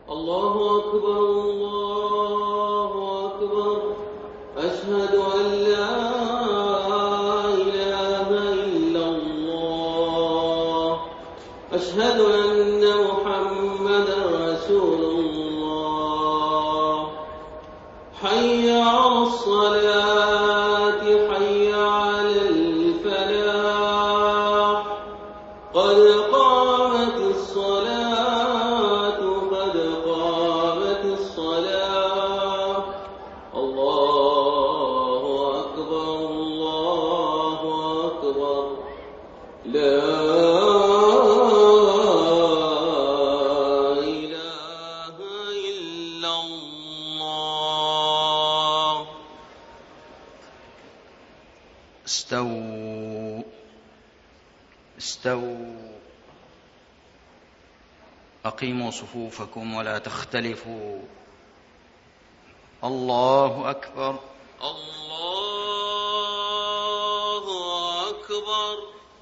الله أكبر الله أكبر. أشهد أن لا إله إلا الله. أشهد أن محمدا رسول الله. حي على الصلاة حي على الفلاح. قد قامت الصلاة قد قامت الصلاة. الله أكبر الله أكبر. لا إله إلا الله. استووا استووا. أقيموا صفوفكم ولا تختلفوا. الله أكبر الله أكبر.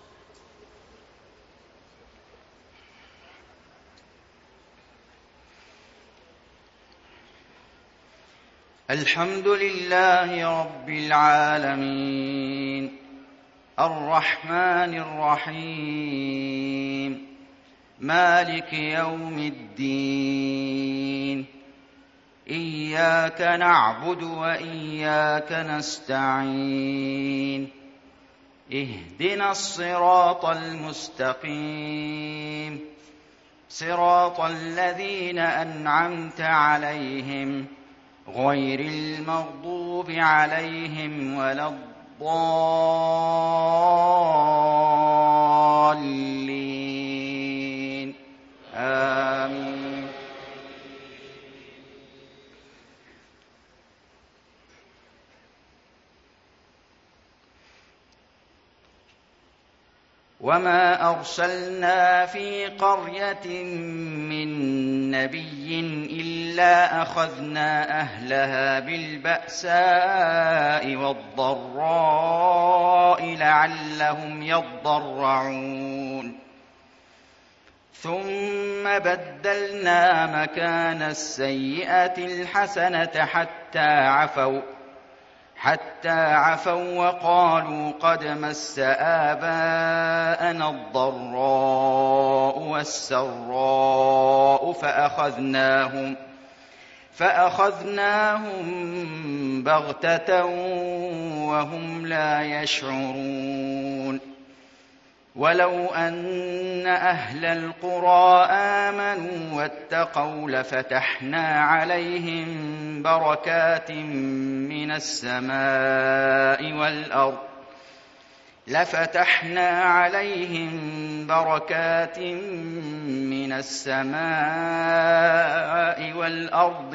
الحمد لله رب العالمين الرحمن الرحيم مالك يوم الدين. إياك نعبد وإياك نستعين. اهدنا الصراط المستقيم صراط الذين أنعمت عليهم غير المغضوب عليهم ولا الضالين. آمين. وما أرسلنا في قرية من نبي إلا أخذنا أهلها بالبأساء والضراء لعلهم يضرعون. ثم بدلنا مكان السيئة الحسنة حتى عفوا وقالوا قد مس آباءنا الضراء والسراء فأخذناهم بغتة وهم لا يشعرون. ولو أن أهل القرى آمنوا واتقوا لفتحنا عليهم بركات من السماء والأرض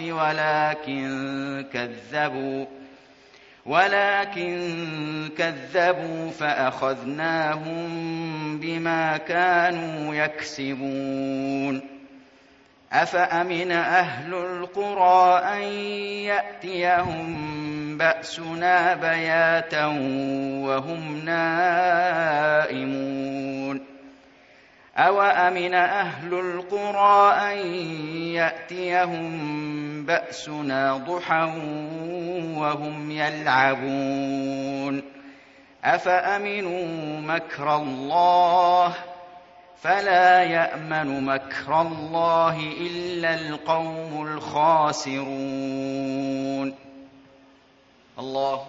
ولكن كذبوا فأخذناهم بما كانوا يكسبون. أفأمن أهل القرى أن يأتيهم بأسنا بياتا وهم نائمون. أوأمن أهل القرى أن يأتيهم بأسنا ضحى وهم يلعبون. أفأمنوا مكر الله فلا يأمن مكر الله إلا القوم الخاسرون. الله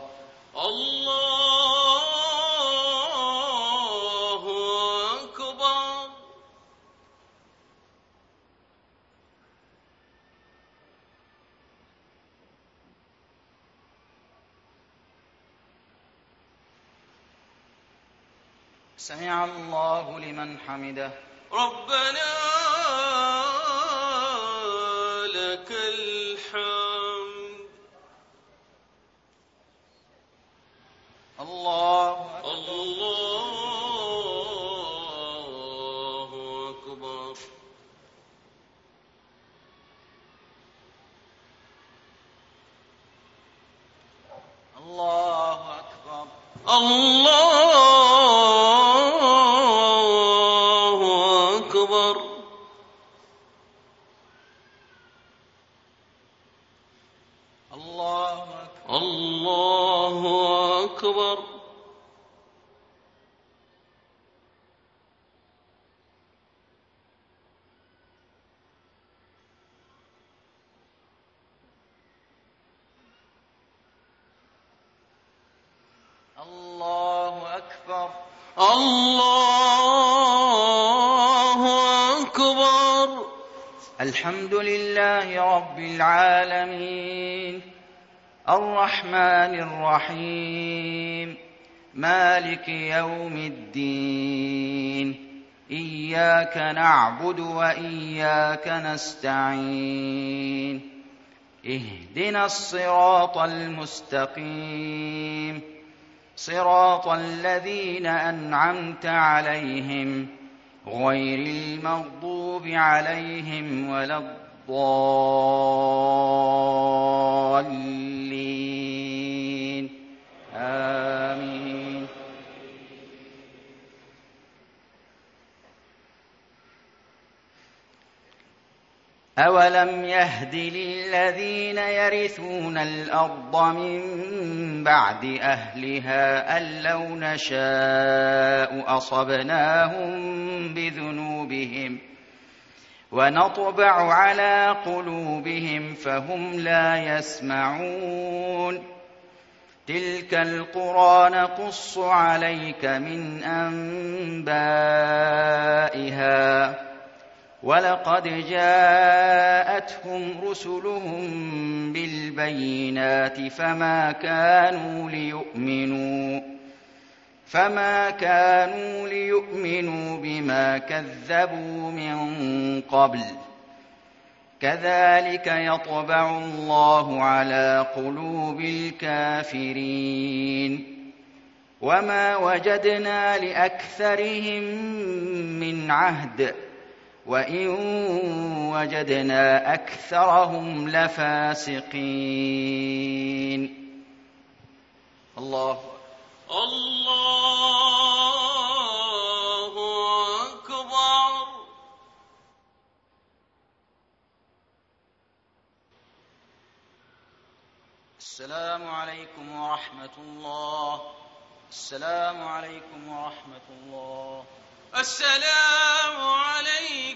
أكبر. سمع الله لمن حمده. ربنا لك الحمد. الله أكبر. الله أكبر. الله أكبر. الله أكبر. الله أكبر. الله أكبر. الله أكبر. الحمد لله رب العالمين الرحمن الرحيم مالك يوم الدين إياك نعبد وإياك نستعين اهدنا الصراط المستقيم صراط الذين أنعمت عليهم غير المغضوب عليهم ولا الضالين آمين. أولم يهد للذين يرثون الأرض من بعد أهلها أن لو نشاء أصبناهم بذنوبهم ونطبع على قلوبهم فهم لا يسمعون تلك القرى نقص عليك من أنبائها ولقد جاءتهم رسلهم بالبينات فما كانوا ليؤمنوا بما كذبوا من قبل كذلك يطبع الله على قلوب الكافرين وما وجدنا لأكثرهم من عهد وإن وجدنا أكثرهم لفاسقين. الله أكبر. السلام عليكم ورحمة الله. السلام عليكم ورحمة الله. السلام عليكم